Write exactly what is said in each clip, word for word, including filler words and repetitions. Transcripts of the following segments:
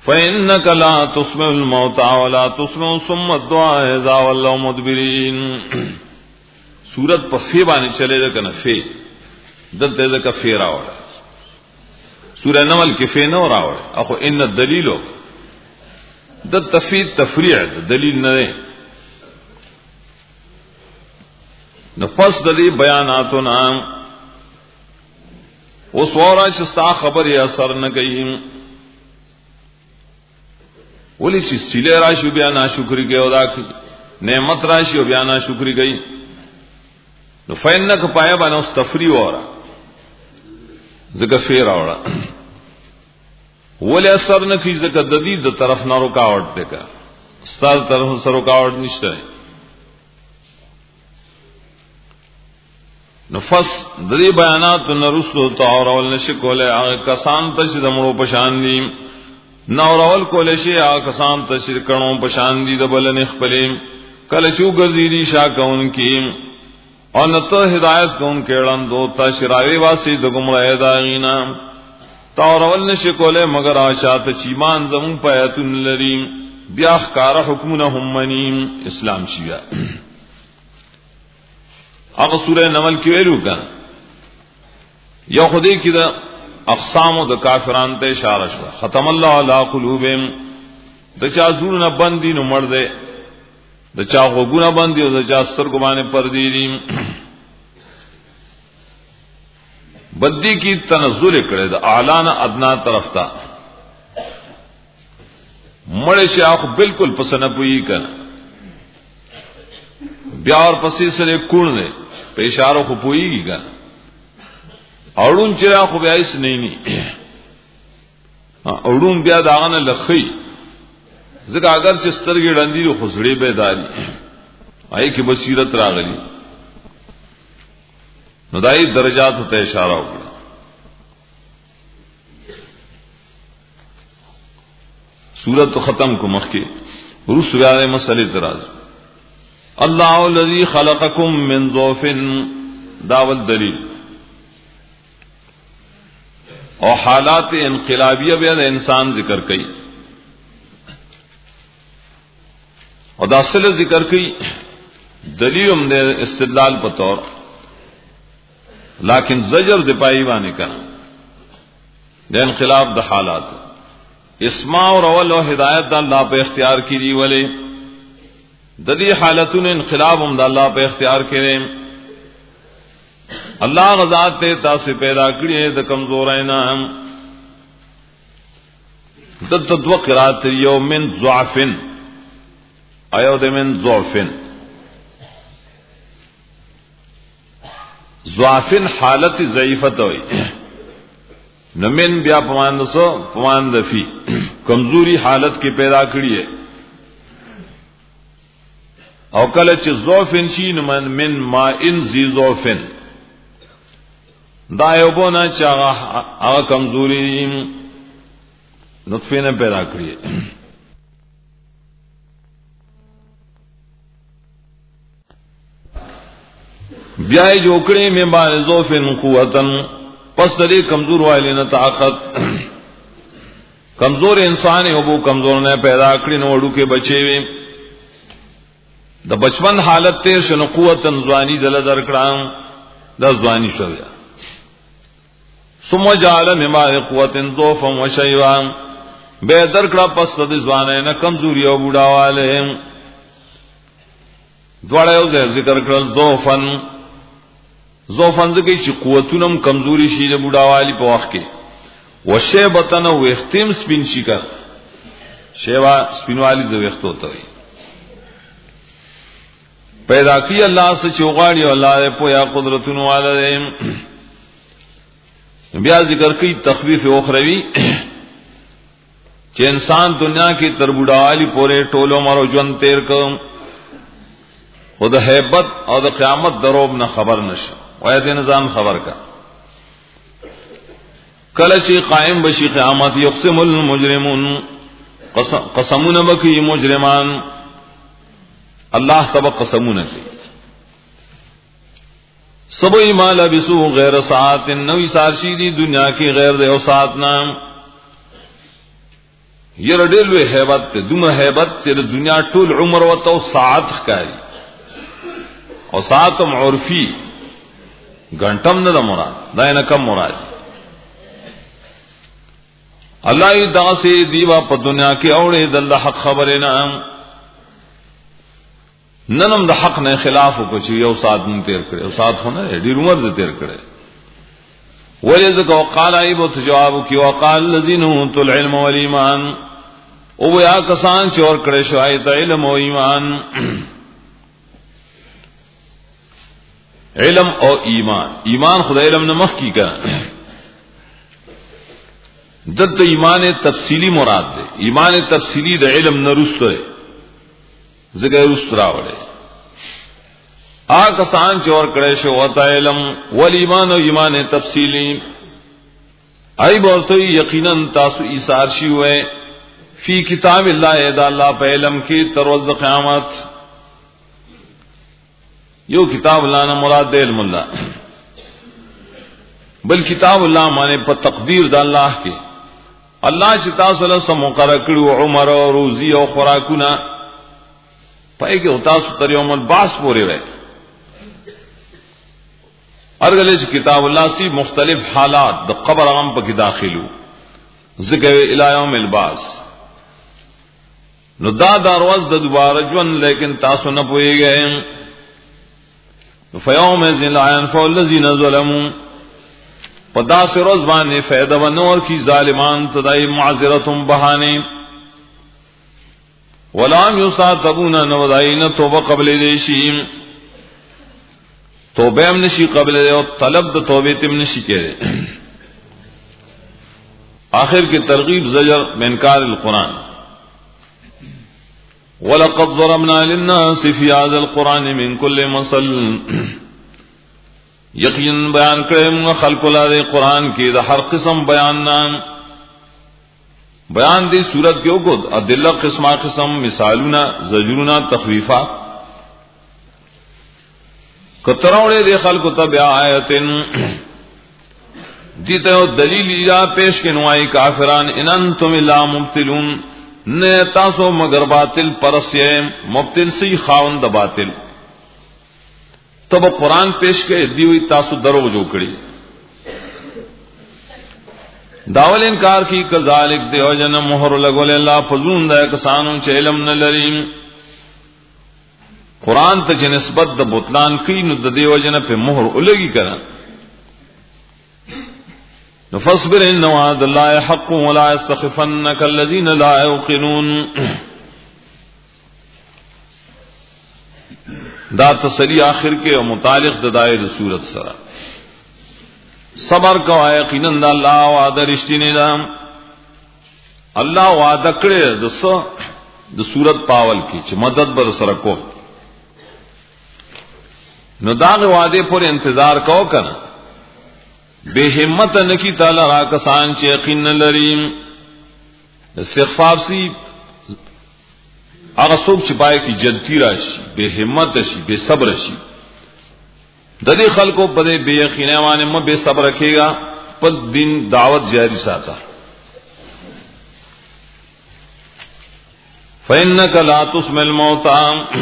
فإنك لا تسمع الموتى ولا تسمع ثم الدعاء إذا ولوا مدبرين. سورت په فی باندې چلے ده کنه فی دلته ده ک فی راوړه. سورہ نمل کې فی نو راوړه اخو ان الدلیل د تفید تفریع دلیل نه ده. نفس د دې بیاناتنا اوس ورا چې ستا خبرې اثر نه کوي ولی چې سیله راشي بیا ناشکری کوي او دا نعمت راشي او بیا ناشکری کوي نو فینک پایا باندې اوس تفریع وره زګه فیر اوره ولی اثر نه کوي زګه د دې د طرف نه رکاوټ ده کا ستاسو طرف سره رکاوټ نشته. نفس د دې بیانات نرسو تعاول نشکوله هغه کسان ته چې د مړو پشان دي نورول کول شي هغه کسان ته چې کڼو پشان دي د بلنې خپلې کله چې وګرځي شا کون کې او نته هدایت کون کې وړاندو ته شراوي واسي د ګمړې داغینا تعاول نشکوله مگر آشات چې ایمان زمون پیاتون لري بیا ښکار حکمونه هم منیم اسلام شیا. هغه سورہ نمل کې ویلو کا یو خدای کې دا اقسام د کافرانو ته اشاره شو. ختم الله علی قلوبهم د چا زړونه باندې نو مړ دے د چا غوګونه باندې او د چا سترګو باندې پردي دي بدی کی تنزل کړي د اعلان ادنا طرف ته مړ شي اخ بالکل پسنه پوي کنه بیا اور پسې سره کون نه په اشاره خو پويږي کنه اورون چې خو بیا هیڅ نه ني اورون بیا داغه لخی ځکه اگر چې سترګې ډندې خو زړې بیداری آی کی بصیرت راغلی نو دای درجات ته اشاره وکړه. سورۃ ختم کو مخ کې روس غاړه مسلې تراز الله الذي خلقكم من ضعف داول دلیل او حالات انقلابیہ بیا د انسان ذکر کړي او دا اصل ذکر کړي دلیل هم د استدلال په تور لیکن زجر د پای باندې کړه د انقلاب د حالات اسماء او اول او هدایت د الله په اختیار کې دی ولې د دې حالتونو انقلاب هم د الله په اختیار کې دی. الله غزاد ته تاسو پیدا کړی د کمزوراینا د تدو قرات یوم من ضعف ایو د من ضعف ضعف حالت ضعیفت وي نو من بیا پواند سو پواند فی کمزوری حالت کې پیدا کړی ہے او کله چې ضعفن شي من من ما ان ذی ضعفن دا یو بونه چې هغه هغه کمزوري نطفه نه پیدا کړی. بیا یې جوړې مې باندې ضعفن قوتن پس دې کمزور وایلی نه طاقت کمزور انسان یو بو کمزور نه پیدا کړی نو وړو کې بچي وي د بچپن حالت ته شنو قوتن ځواني دل درکړم د ځواني شویا ثم جعل مما قوتن ضعفا وشيبا به درکړه پس د ځوانه نه کمزوري او بوډاواله دواړه یو ذکر کړل ضعفن ضعفن دغه چې قوتونم کمزوري شي د بوډاوالي په وخت کې وشيبتن او اختم سپین شي کا شیوا سپینوالی د وختو ته وي پیدا کی الله سے چوغاڑی الله په یا قدرتونو والے بیا ذکر کی تخفیف اخروی چې انسان دنیا کی تربوډالی پورے ټولو مرو ژوند تیر کوم خود هیبت او د قیامت دروب نه خبر نشه وای د نظام خبر کا کله چې قائم بشي قیامت یقسم المجرمون قسمون بکی مجرمان الله سبق قسمونه کوي سبوی ما لبسو غیر ساعت نوی سارشی دی دنیا کی غیر دے او ساعت نام یہ ډېر لوی hebat ته دومره hebat چې د دنیا ټول عمر وته ساعت ښکاري او ساعت عرفي غنټم نه مراد دا نه کم مراد الله ای دا سي دیوا په دنیا کې اورې د الله حق خبره نه ننم د حق نه خلاف کو چې یو ساعت مون تیر کړي او ساعت خو نه ډېر عمر دې تیر کړي ولذلك وقال ايبو جواب کی وقال الذين اوتوا العلم والايمان او یا کسان چې اور کړي شو ایت علم او ایمان علم او ایمان ایمان خدای علم نه مخ کی کړه دته ایمان تفصیلی مراد ده ایمان تفصیلی د علم نه رسته زګه رسته راوړي آ کسان چې اور کړي شو وتا علم ول ایمان او ایمان تفصیلی ای بولته یقینا تاسو ایثار شي وې فی کتاب الله اذا الله په علم کې تر ورځ قیامت یو کتاب الله نه مراد دی علم الله بل کتاب الله معنی په تقدیر د الله کې الله چې تاسو له سم مقرر کړو عمر او روزي او خوراکونه پای کې تاسو تر یوم البعث پورې وې ارغله چې کتاب الله سی مختلف حالات د قبر هم په کې داخلو ذکر الی یوم البعث نو دا دروازه د دوباره ژوند لیکن تاسو نه پويږئ فیوم ذل لا ينفع الذين ظلموا پدا سے روز باندې فائدہ ونور کی ظالمان تدای معذرتم بہانے ولام یصاتبون نودائن توبه قبل دیشیم توبه هم نشي قبل او طلب د توبه تم نشي کړي آخر کې ترغیب زجر منکار القرآن ولقد ضربنا للناس في هذا القرآن من كل مثل یقین بیان کړم خلق له قرآن کې د هر قسم بیان نام بیان دی صورت کې وګد ادله قسمه قسم مثالونه زجرونه تخویفات کتراوړې د خلق ته بیا آیتن دي ته دلیل یا پیش کینوای کافران ان انتم الا مبتلون نه تاسو مگر باطل پرسه مبتل سی خاوند د باطل تب قرآن پیش کې دی وی تاسو درو جو کړی داول انکار کی کذالک دیو جن مہر لګول الله فزون د کسانو چې علم نه لري قرآن ته نسبت د بوتلان کی نو د دیو جن په مہر ولګي کړه فاصبر ان وعد الله حق ولا يستخفنك الذين لا يوقنون دا تسلی آخر کې او متعلق د دایره صورت سره صبر کوه یقینا د الله وعده رښتینی ده الله وعده کړی د څو د صورت پاول کې چې مدد بر سره کو نو دا وعده پر انتظار کو کنه بے همت نکی تعالی را کسان چې یقین لري استغفار سی هغه څوک چې پای کې جدتی راشي بے همت شي بے صبر شي د دې خلکو په دې بے یقینه باندې مو بے صبر رکھےگا په دین دعوت جاری ساته فإنك لا تسمع الموتى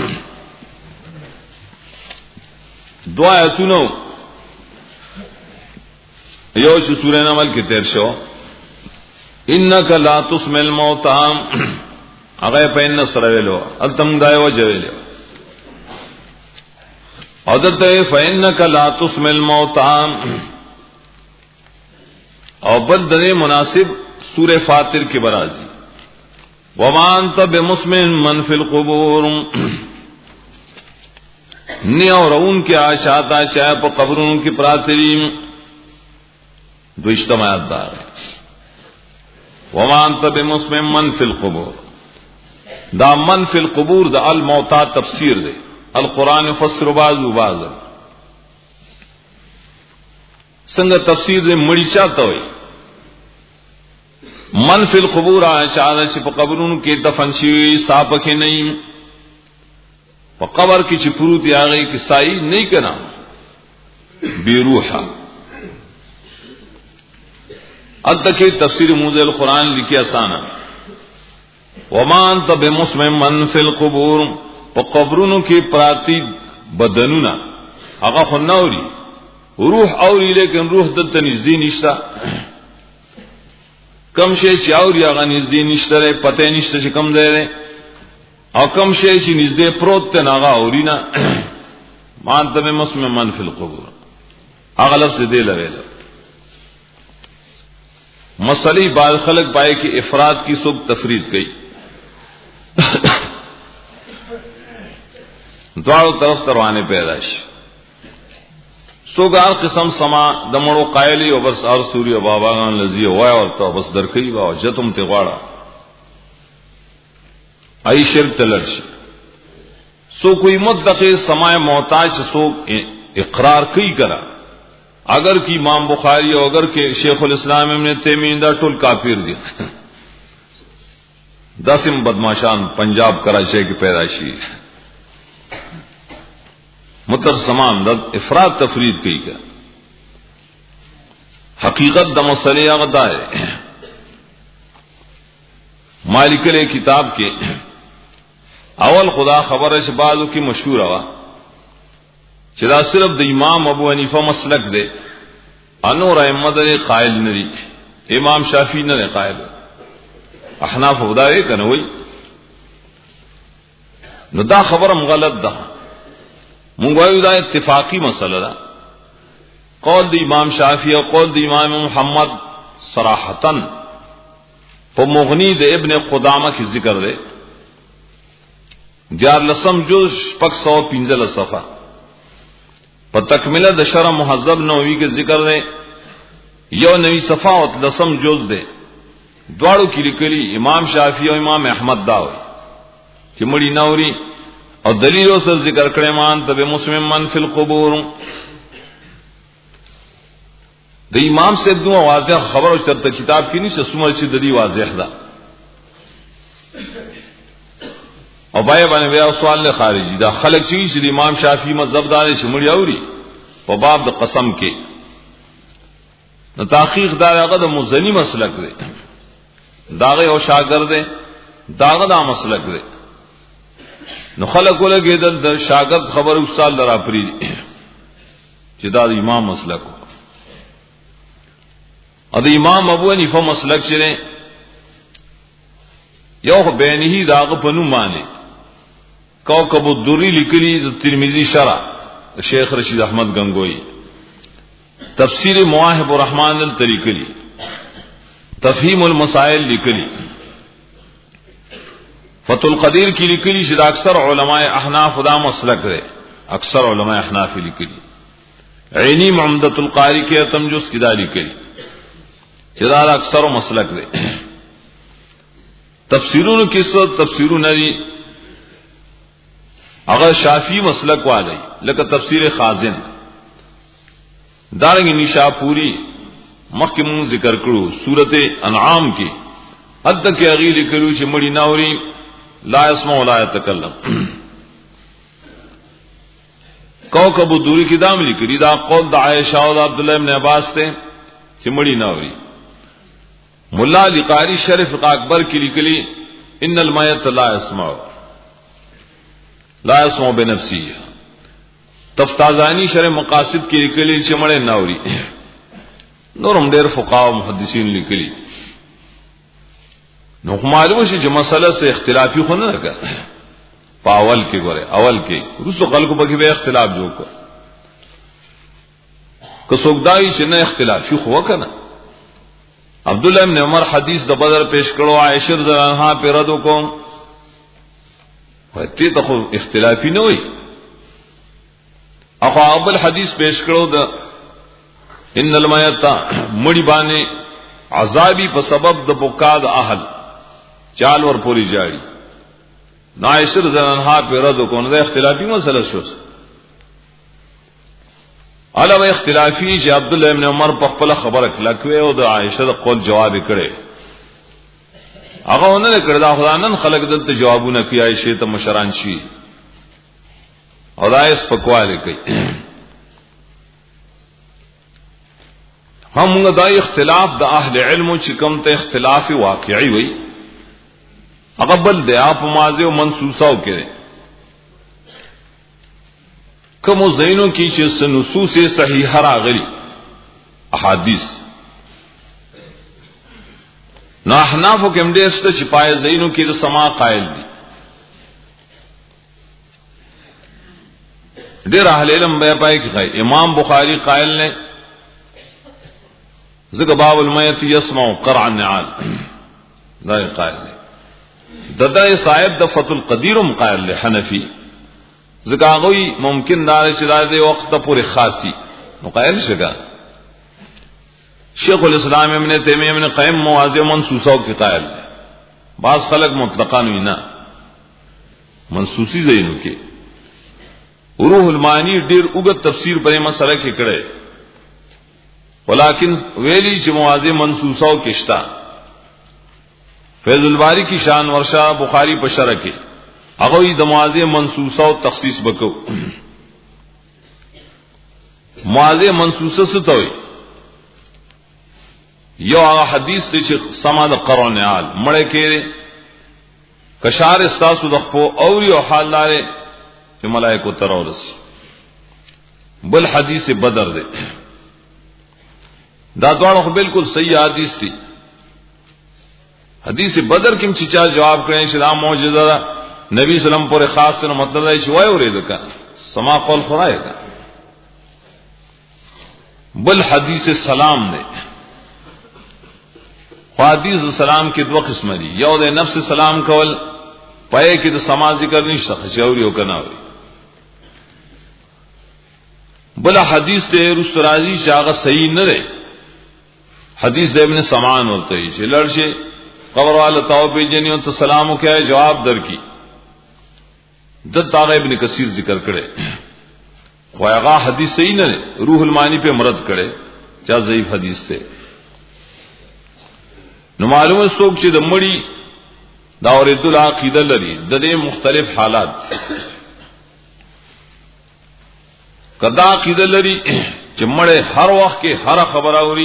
دعا تونو یو چې سورہ نمل کې تیر شو انک لا تسمع الموتى هغه په ان سره ویلو التم دای وجه ویلو عادت فإنك لا تسمع الموتى او بل دغه مناسب سورہ فاتر کې برازي وما انت بمسمع من في القبور نیو رون کې آشاتا چا په قبرونو کې پراتریم دوشتم آیات دار وما انت بمسمع من في القبور دا من في القبور دا الموتى تفسیر دے القرآن يفسر بعض بعض څنګه تفسیر دے مړی چاته وي من في القبور آشادا چې په قبرونو کې دفن شي صاحب کې نه په قبر کې چې پروت یاغي کې سای نه کنا بی روحا ادکه تفسیر موزه القرآن لکھی آسان وما انت بمسمع من فی القبور په قبرونو کې پراتی بدنونه هغه خو نوري روح اوري لیکن روح دلته نږدې نشته کم شي چې اوري هغه نږدې نشته پته نشته چې کم دی او کم شي چې نږدې پروت ته هغه اوري نه ما انت بمسمع من فی القبور هغه لفظ دی لویل مسئلہ بعض خلق پائے کہ افراد کی سب تفرید گئی دوارو طرف تروانے پیداش سوگار قسم سما دمڑو قائلی و بس ار سوری و باباغان لذی وای ورتا بس درکئی با جتم تغواڑا ای شرک تلرش سو کوئی مدقی سماع محتاج سو اقرار کئی کرا اگر کی امام بخاری اور اگر کہ شیخ الاسلام ابن تیمیہ دا ټول کافر دي داسم بدماشان پنجاب کراچی کی پیدائشی متر سمان دا افراد تفرید کی کا حقیقت دا مسئلہ اغدا ہے مالک علیہ کتاب کے اول خدا خبر ہے بعضوں کی مشہور ہوا چدا صرف د امام ابو حنیفہ مسلک دے انور احمد قائل ندی امام شافعی نے قائل احناف خدا ہے کہ نوئی نو دا خبرم غلط ده مونږ دا اتفاقی مسئلہ ده قول د امام شافعی او قول د امام محمد صراحتاً په مغنی د ابن قدامہ کی ذکر دے دیار لسم جز پک سو پنزل صفحہ په تکمله د شرح مهذب نووي کې ذکر دی یو نوی صفحه او لسم جز دی دواړو کې لیکلي امام شافعي او امام احمد دا وایي چې مړی نوري او دلیل سره ذکر کړي مان ته مسلم من فی القبور د امام سے دو واضح خبر او شرط کتاب کې نشه سمر چې د دې واضح ده او بای باندې بیا سوال له خارجي دا خلک چې د امام شافعي مذهب دار شمړی اوري په باب د قسم کې نو تحقیق دا هغه د مزنی مسلک دی داغه او شاګرد دی داغه دا مسلک دی نو خلک ولګي د شاګرد خبر استاد لرا پری چې دا د امام مسلک او د امام ابو حنیفه مسلک چره یو بینه داغه پنو معنی کوكب الدری لکلی د ترمذی شرح شیخ رشید احمد گنگوئی تفسیر مواہب الرحمن الطریقلی تفہیم المسائل لکلی فتح القدیر کی لکلی شد اکثر علماء احناف دا مسلک دے اکثر علماء احناف لکلی عینی محمدت القاری کے تمجس کی دا لکلی شدار اکثر مسلک دے تفسیرون کی صد تفسیرون دی اگر شافی مسلک والی لکه تفسیر خازن دارنگی نشاپوری مخکمون ذکر کرو سورت انعام کی حد تک اغیلی کرو چه مڑی ناوری لا اسمع ولا يتکلم کوكب الدوری کی دام لکری دا قول دا عائشہ و دا عبداللہ ابن عباس تے چه مڑی ناوری ملا لقاری شرف اکبر کی لکلی ان المیت لا اسمع لا اسمع بنفسی تفتازانی شرح مقاصد کی لکلی چمڑے ناوری نورم دیر فقہا و محدثین لکلی نو معلوم شي چې مسله سے اختلافی خو نه لگا پاول کې ګوره اول کې رسو خلکو په کې به اختلاف جوړ کو که څوک دای چې نه اختلافی خو وکنه عبداللہ ابن عمر حدیث د بدر پیش کړو عائشہ رضی الله عنها په رد وکم وته ته خو اختلافی نه وي اخو اول حدیث پیش کړو د ان المیت مړی باندې عذابی په سبب د بوکاد اهل چال ور پوری جاړي عائشہ رضی الله عنها په رد وکم د اختلافی مسله شو علاوه اختلافی چې عبداللہ ابن عمر په خپل خبره کلکوي او د عائشہ د قول جواب کړي هغه نه کړه دا خدانن خلق دلته جوابونه کوي عائشہ ته مشران شي او دا یې سپکواله کوي هم دا اختلاف د اهل علم چې کوم ته اختلاف واقعي وي اقبل دے آپ ماضی و منسوساو کرے کم زینوں کی چیز نصوص صحیحہ راغلی احادیث نو احنافو کم دیستا چپائے زینوں کی دا سما قائل دی دیر اہل علم بے پائے کی قائل امام بخاری قائل نے ذکر باب المیت یسمع قرع النعال دائر قائل نے ددا صاحب د فتح القدیرم قائل لے حنفی ذکر آگوی ممکن دار چلا دے وقت پورے خاصی نو قائل شگا شیخ الاسلام ابن تیمیہ ابن قیم مواضع منسوسوں کی قائل لے بعض خلق مطلقان وینا منسوسی زینو کے روح المعانی ډیر اوږد تفسیر پر مسئلہ کې کړي ولیکن ویلی چې مواضع منسوسو کې شتا فیض الباری کی شان ورشا بخاری په شرح کې هغه د مواضع منسوسو تخصیص وکړو مواضع منسوسه څه ته وي یو هغه حدیث چې سما د قرآن عال مړ کې کشار استاسو د خپل او یو حال لاره کہ ملائکو ترورس بل حدیث بدر دے دا دوڑو بالکل صحیح حدیث تھی حدیث بدر کم چچا جواب کریں شدام موجزہ دا نبی صلی اللہ علیہ وسلم پورے خاص سے مطلب ہے چوائے ہو رہے دکا سما قول خرائے گا بل حدیث سلام دے حدیث سلام کے دو قسم دی یو دے نفس سلام کول پائے کہ تو سما ذکر نہیں خشوری ہو کرنا ہوئی بلا حدیث دے رسترازی شاغ صحیح نہ دے حدیث دے ابن سمان ہوتا ہی چھے لڑشے قبر والا تاو پی جنیوں تو سلامو کیا ہے جواب در کی دد تاغ ابن کثیر ذکر کرے خواہاں حدیث صحیح نہ دے روح المانی پہ مرد کرے چاہ ضعیف حدیث سے نو معلوم ہے سوک چھے دا مڑی داورید العقیدہ لری ددے مختلف حالات کدا عقیدہ لری چمڑے ہر وقت کے ہر خبر آوری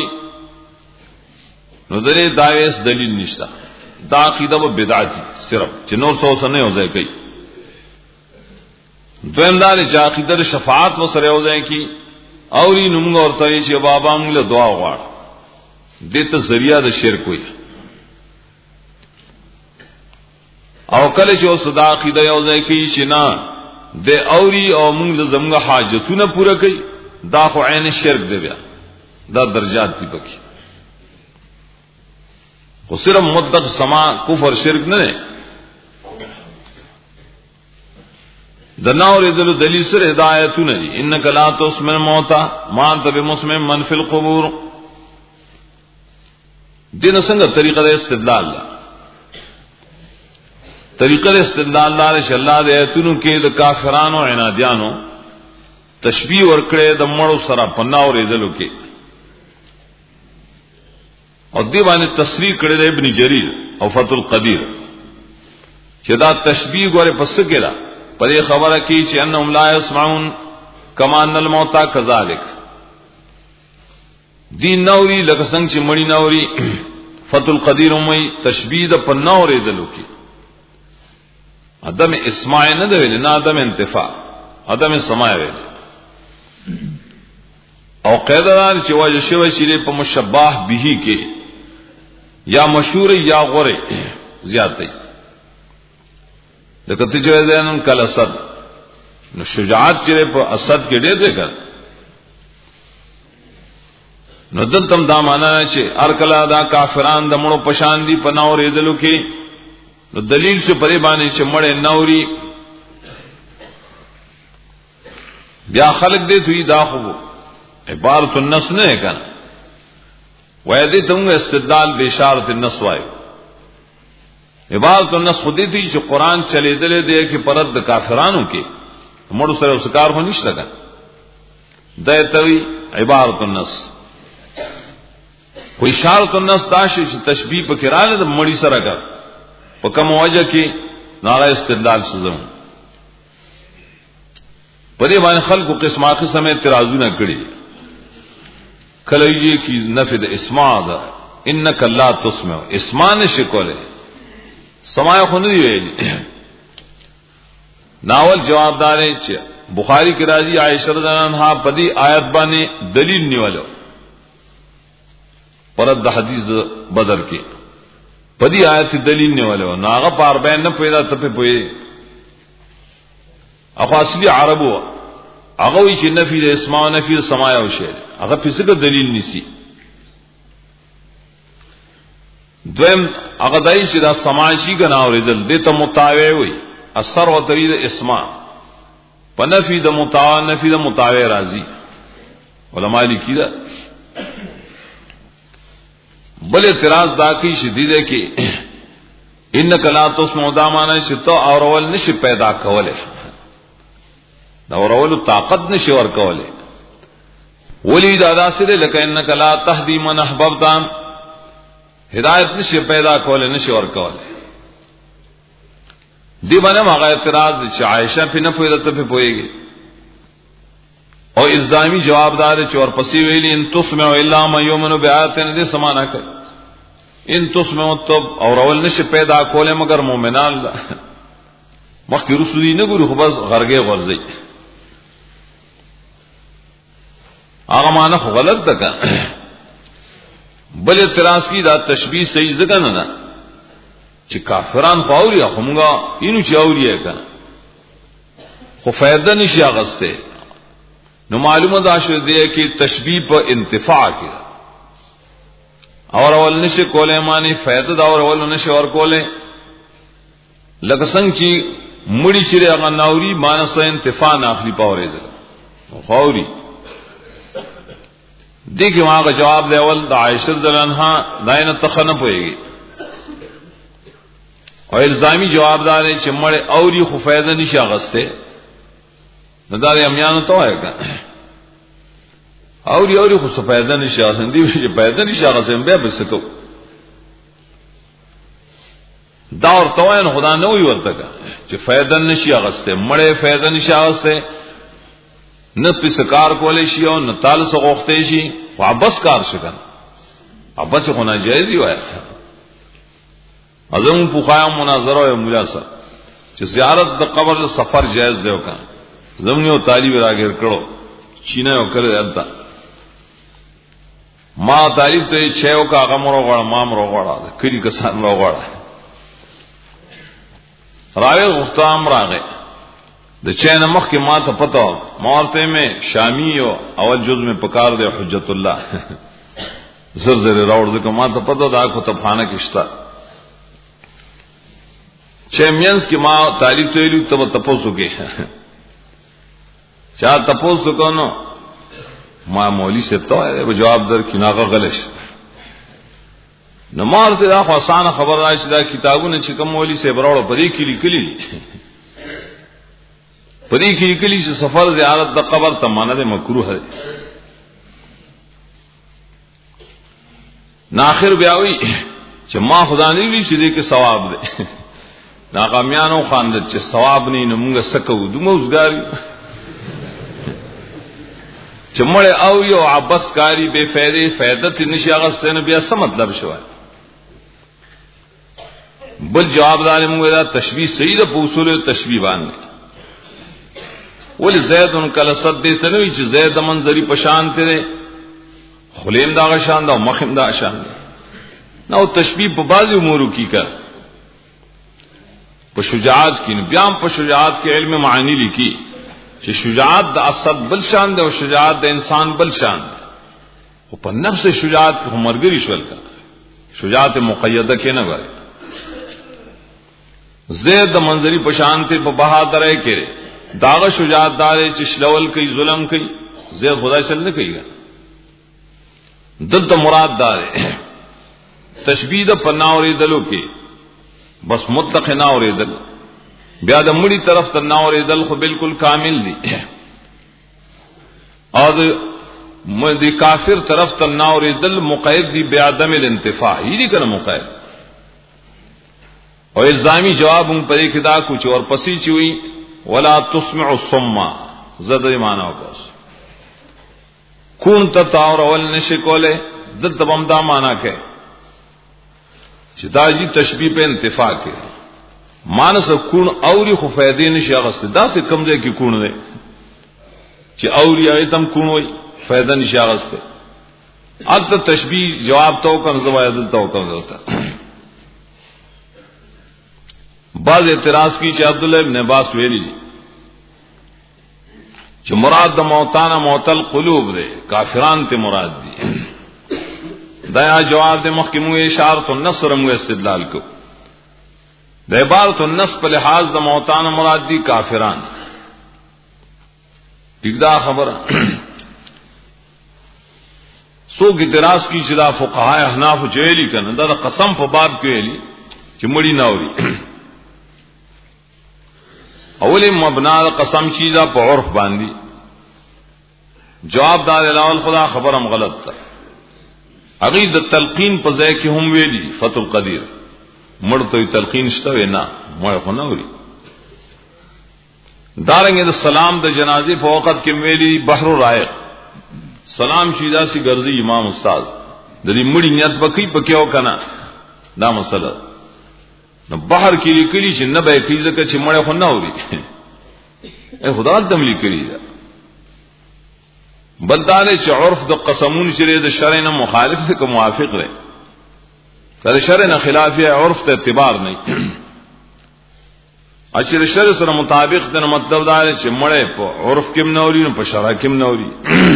نو دلے داویس دلیل نشتا دا عقیدہ و بدعتی صرف چنور سو سنے ہو جائے کئی دویم دار چا عقیدہ شفاعت و سرے ہو جائے کی اوری نمگا اور تایی چا بابا مگل دعا غوار دیتا ذریعہ دا شرک ہوئی او کله چې اوس دا عقیده یو ځای کوي چې نه د اوري او موږ زموږ حاجتونه پوره کوي دا خو عین شرک دی بیا دا درجات دي پکې خو صرف مطلق سما کفر شرک نه دی د نور دل دلیل سره هدایتونه دي انک لا تسمع الموتى ما انت بمسمع من في القبور دین څنګه طریقه د استدلال ده طریقہ استدلال اللہ رش اللہ دے ایتونو کے دا کافرانو عنادیانو تشبیح ورکڑے دا مڑو سرا پناو ریدلو کے اور دیوانی تصریح کڑے دا ابن جریر او فتح القدیر چھ دا تشبیح گورے پس کے دا پر یہ خبر کی چھ انہم لا يسمعون کما ان الموتا کذالک دین نوری لکسنگ چھ مڑی نوری فتح القدیر امی تشبیح دا پناو ریدلو کے عدم اسماع نہ دے نہ عدم انتفاع عدم سماع ویل او قیدار چې واجب شوی شری په مشبہ به کې یا مشهور یا غره زیاتې لکه ته چې زینن کل اسد نو شجاعت چې په اسد کې ډېر دی کړ نو دلته دا معنا چې ارکلا دا کافران د مړو پشان دي پناو ریدلو کې نو دلیل سے پرے بانے چھ مڑے نوری بیا خلق دے تو ہی داخو عبارت النس نے کنا ویدی تم استدلال بشارت النس وائے عبارت النس خودی تھی چھ قرآن چلے دلے دے کہ پرد کافرانوں کے مڑو سر اسکار ہو نیش لگا دے توی عبارت النس کوئی اشارت النس تاشی تشبیح پا کرالے دا مڑی سر اگر پا کم وجہ کی نارا استدلال سزم پدے بان خلق و قسم قسم اعتراضوں نہ کڑی کلیجی کی نفی دا اسماع دا انکا لا تسمع اسمان شکولے سماع خو نه ویلي. ناول جواب دار چې بخاری کی راضی عائشہ رضی اللہ عنہا پدی آیت باندې دلیل نیولو پرد حدیث بدر کې پدی آیت دلیل نیولو ناغه پار بیان نه پیدا ته په پوي اخو اصلي عربو هغه وی چې نفي د اسماء او نفي سماع او شی هغه په څه دلیل نيسي. دویم هغه دای چې دا سماع شي کنه اوریدل دې ته متاوی وي اثر او ترید اسماء پنفی د متاع نفی د متاوی راضی علماء لیکي دا بل اعتراض دا کی شدید ہے کہ انک لا تسمع دا معنی چې تو اورول نشي پیدا کوله دا اورول طاقت نشي ور کوله ولی دا داسره لکه انک لا تهدی من احببت ہدایت نشي پیدا کوله نشي ور کوله دی باندې هغه اعتراض چې عائشہ په نه پوهه ته په پوهیږي او الزامی جوابدار چې اور پسې ویلي ان تسمع الا ما یؤمن بآیاتنا دې سمانا کوي ان تسمع تب اور اول نشي پیدا کوله مگر مؤمنان مخکې رسولي نه ګورو خو بس غرګه غورځي هغه معنی خو غلط ده. بل اعتراض کی دا تشبیه صحیح ځکه نه ده چې کافران خو اوري همغه اینو چې اوري کنه خو فائدہ نشي اغسته نو معلومه ده شو دی چې تشبیه په انتفاع کې اور اول نشي کوله معنی فائدہ دا اور اول نشي اور کوله لکه څنګه چې مړی چې هغه ناوري معنی سره انتفاع نه اخلي پاورې ده خو اوري دغه هغه جواب دی اول د عائشہ رضی الله عنها داینه تخنه پويږي او الزامی جواب دار چې مړ اوري خو فائدہ نشي اغسته نو دا یې امیانو ته وایي اوري اوري خو فائدہ نشي اغسته دی چې فائدہ نشي اغسته به به سکو دا ورته وایي خدا نه وي ورته چې فائدہ نشي اغسته مړ فائدہ نشي اغسته نه پسکار کولې شي او نه تال سغوخته شي واپس کار شګن واپس خو نه جایز دی وایي ازم پوخایا مناظره او مولا سره چې زیارت د قبر سفر جایز دی وکړه زمونږ طالب راګر کړو چینه وکړه دلته ما طالب ته چې او کا هغه مرو غړ ما مرو غړ کړي کسان مرو غړ راوي غفتام راغې د چین مخ کې ما ته پته ما ورته مې شامی او اول جز میں پکار دے حجت الله زر زر راوړ ځکه ما ته پته دا کو تفانه کېشتا چیمینز کی ما تعریف ته ویلو ته تاسو کې چا تاسو کو نو ما مولوی سے ته جواب در کیناغه غلش نو مارته دا خو آسان خبر راځي دا کتابونه چې کوم مولوی سے براړو پرې کې لیکلي پدې کې لیکلي چې سفر زیارت د قبر ته معنی ده مکروه ده ناخر بیاوی چې ما خدا نه ویلي چې دې کې ثواب ده ناقامیانو خواندل چې ثواب نه نمونږ سکو دوموزګاری چې مړ او یو عباس کاری بے فائدې فائدت نشي هغه نه بیا څه مطلب شوی بل جواب دار موږ دا تشبیه صحیح ده په اصول تشبیه باندې ول زید کله صد دې ته نه چې زید منظری پشان تیرے خلیم دا شان دا مخم دا شان نو تشبیه په بعض امور کې کا په شجاعت کې بیا په شجاعت کې علم معانی لیکي چې شجاعت د اسد بل شان ده او شجاعت د انسان بل شان ده او په نفس شجاعت کې مرګري شول کا شجاعت مقیده کې نه وای زید منظری پشان ته په بہادرۍ کې داغه شجاعت دار چې شلول کوي ظلم کوي زید خدای چل نه کوي دلته مراد دار تشبیه د پناوري دلو کې بس مطلق نه اوریدل بیا د مړي طرف ته نه اوریدل خو بالکل کامل دي او د مدي کافر طرف ته نه اوریدل مقید دي بعدم الانتفاع یی کنه مقید او الزامی جواب هم پرې کې دا کوچ اور پسې چوي ولا تسمع الصم زد ایمان او بس کون تطاور ول نشکوله د تبم دا معنا کې چې دا جی تشبیه په انتفاع کې مانس کون اوری خو فائدې نشي اغست دا سه کم ځای کې کون دی چې اوری هغه تم کون وي فائدہ نشي اغست البته تشبیه جواب تو کم زوایل تو کم ہوتا بعض اعتراض کی چې عبد الله ابن عباس ویلي چې مراد د موتانا موتل قلوب دی کافران ته مراد دي دا جواب د محکمو اشاره النصر مو استدلال کو د عبارت النص په لحاظ د موتانا مراد دي کافران دغه خبره سو کی اعتراض کی چې دا فقهای احناف جویلی کنه دا قسم په باب کې ویلي چې مړی ناوري اولی مبنا قسم چیزا په عرف باندې جواب دار الاول خدا خبرم غلط تا عقید التلقین په ځای کې هم ویلي فتح القدیر مړ ته تلقین شته نه مړ خو نه وري دارنګه د سلام د جنازې په وخت کې ویلي بحر الرائق سلام چیزا سی ګرځي امام استاد د دې مړی نیت بکی پکيو کنه دا مسله نو بحر کې لیکلي چې نه به کیږي چې مړ خو نه وري اے خدا دم لیکلي دا بلدانه چې عرف د قسمون شری د شرع نه مخالف دی که موافق دی کله شرع نه خلاف یا عرف ته اعتبار نه اچھا شرع سره مطابق دی مطلب دا چې مړ په عرف کې نه وري په شرع کې نه وري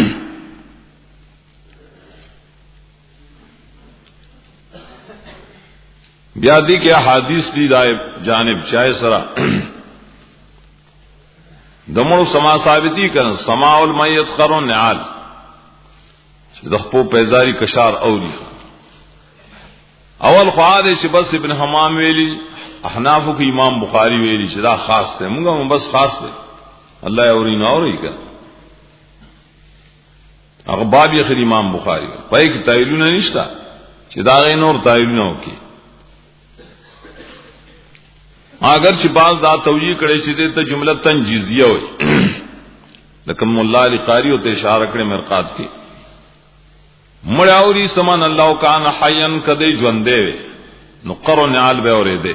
بیا دی کہ احادیث دی دائب جانب چاہے سرا دمڑو سما ثابتی کرن سماع المیت قرن نعال دخپو پیزاری کشار اولی اول خواہد ہے بس ابن حمام ویلی احنافو کی امام بخاری ویلی چدا خاص تے منگا من بس خاص تے اللہ اورین اوری کر اغباب یخر امام بخاری پائی کی تائلون نشتا چدا غی نور تائلون ہوکی اگر چې باز دا توجیه کړي چې د ته جمله تنجیزیه وي لکه مولا علی قاری او ته اشاره کړي مرقات کې مړاوري سمان الله کان حیان کدی ژوندې نو قرن عال به اورېده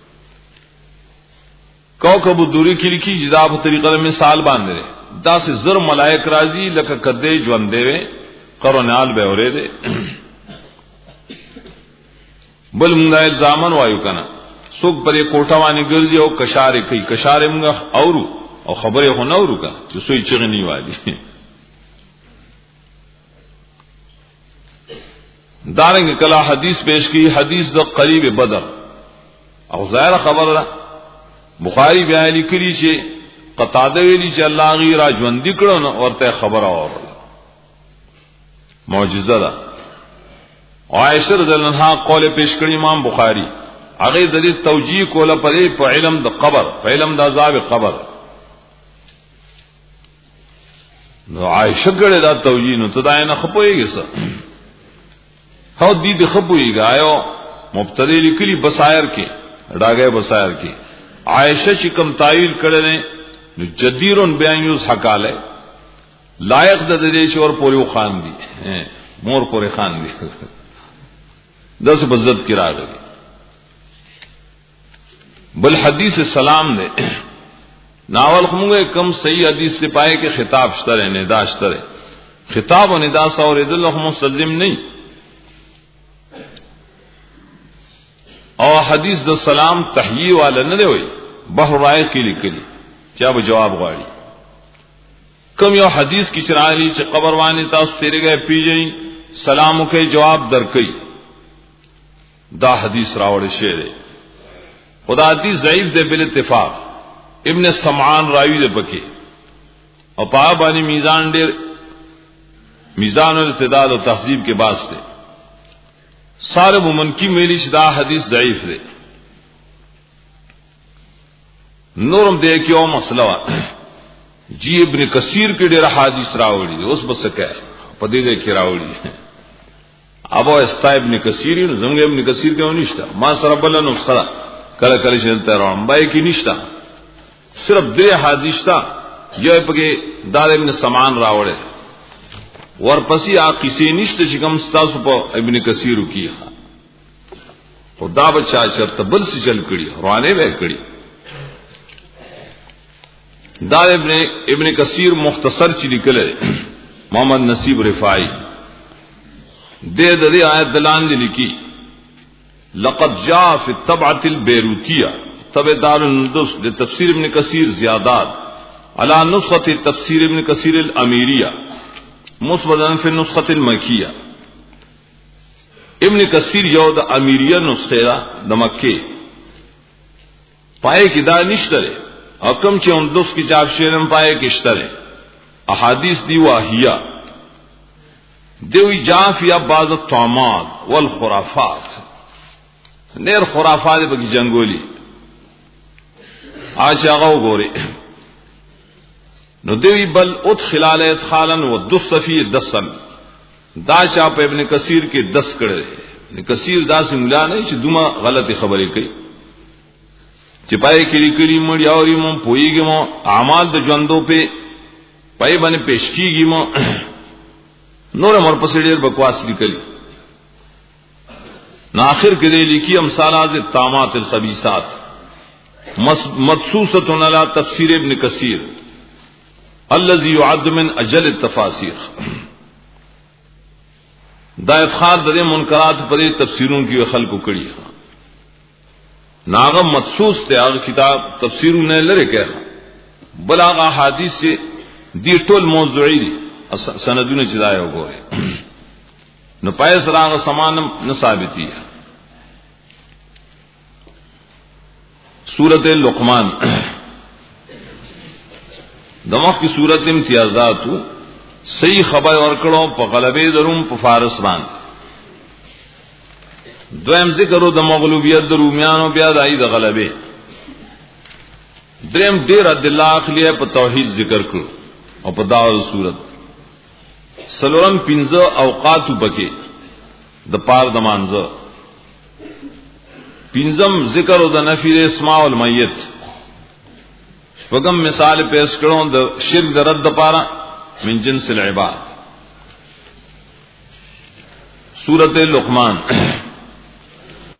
کوكب دوری کې لیکي جدا په طریقه مثال باندې دا سه زر ملائک راضی لکه کدی ژوندې قرن عال به اورېده بل موږ الزامن وایو کنه سوک پر کوټه باندې ګرځي او کشارې کوي کشارې موږ اورو او خبره خو نه اورو کا چې سوی چغنی والی دارنګ کلا حدیث پیش کی حدیث د قریب بدر او ظاهر خبره بخاری بیان لیکلی چې قتاده ویلی چې الله غی را ژوند کړو نو ورته خبره اورل معجزه ده عائشہ رضی الله عنها قول پیش کړی امام بخاری هغه د دې توجیه کوله پرې په علم د قبر په علم د عذاب قبر نو عائشہ ګړې دا توجیه نو ته دا نه خپويږي څه هو دې د خپويږي آیو مبتدی لیکلي بصائر کې ډاګه بصائر کې عائشہ چې کوم تعویل کړي نو جدیرون بیان یوز حقاله لایق د دې شور پوریو خان دي مور پورې خان دي داسې بزت کې راغلي بل حدیث سلام دے ناول خموگے کم صحیح حدیث سے پائے کہ خطاب شتر ہے ندا شتر ہے خطاب و ندا سا اور ادل مستلزم نہیں اور حدیث د سلام تحیی والا نہ دے ہوئی بحر رائے کی لکلی کیا وہ جواب غاڑی کم یو حدیث کی چرالی چ قبر وانی تاس تیرے گئے پی جئی سلام کے جواب در کئی دا حدیث راوڑ شعر خدا حدیث ضعیف دے بال اتفاق ابن سمعان راوی دے پکے اور پا بانی میزان ڈیر میزان الاعتدال و تہذیب کے واسطے سارے ممنکی میری شدا حدیث ضعیف دے نورم دے کیوں مسئلہ جی ابن کثیر کے ڈیر حدیث راوڑی اس بس کہ پدی دے کی راوڑی ابو استا ابن کثیر زنگ ابن کثیر کے نشتا ما سربل نسخہ کله کله چلتا روان بای کی نشتا صرف دې حدیث تا یو پکې دار ابن سمان راوړل ورپسې آ کیسې نشته چې کوم تاسو په ابن کثیر کیه خدا بچا شرط بل سے چل کړي روانه وې کړي. دا ابن ابن کثیر مختصر چي لیکل محمد نصیب رفاعی دے دے آیت دلان لکھی لقد جاء في الطبعة البيروتية طبع دار الندس لتفسير ابن كثير زيادات على نسخة تفسير ابن كثير الأميرية مسبدا في النسخة المكية. ابن كثير یو د امیریه نسخه د مکه پای کې دا نشته او کوم چې اندوس کې چاپ شوی پای کې شته احادیث دی واهیه دوی جافیا بعض الطعامات والخرافات نیر خرافات به جنگولي عاشقو ګوري نو دوی بل ادخل علی ادخالا ودس فی دسن دا چا په ابن کثیر کې دس کړي. ابن کثیر دا سملا نه چې دومره غلطي خبرې کوي چې پای کې لیکلي مړ یاوري مون پويږي مو اعمال د ژوندو په پای باندې پېښ کیږي مو نور مر پسې ډېر بکواس لیکلي. نو اخر کې دې لیکي امثالات الطامات الخبيثات مدسوسه علی تفسیر ابن کثیر الذي يعد من اجل التفاسير. دا ادخال د منکرات په تفسیرونو کې خلکو کړي ناغه مخصوص ته هغه کتاب تفسیرونه لره کړه بل هغه حدیث سے دی ټول موضوعي دي سندونه چې دا یو ګوره نو پای سره هغه سمان نه ثابتي. سورۃ لقمان دماغ کی صورت امتیازات صحیح خبر ورکړو په غلبې دروم په فارس باندې دویم ذکر د مغلوبیت د رومیانو بیا دای د غلبې دریم ډیر د الله اخلیه په توحید ذکر کړو او په داو صورت سلورم پنځه اوقات پکې د پار د مانځه پنځم ذکر د نفی اسماء المیت وګم مثال پیش کړو د شرک د رد لپاره من جنس العباد. سورۃ لقمان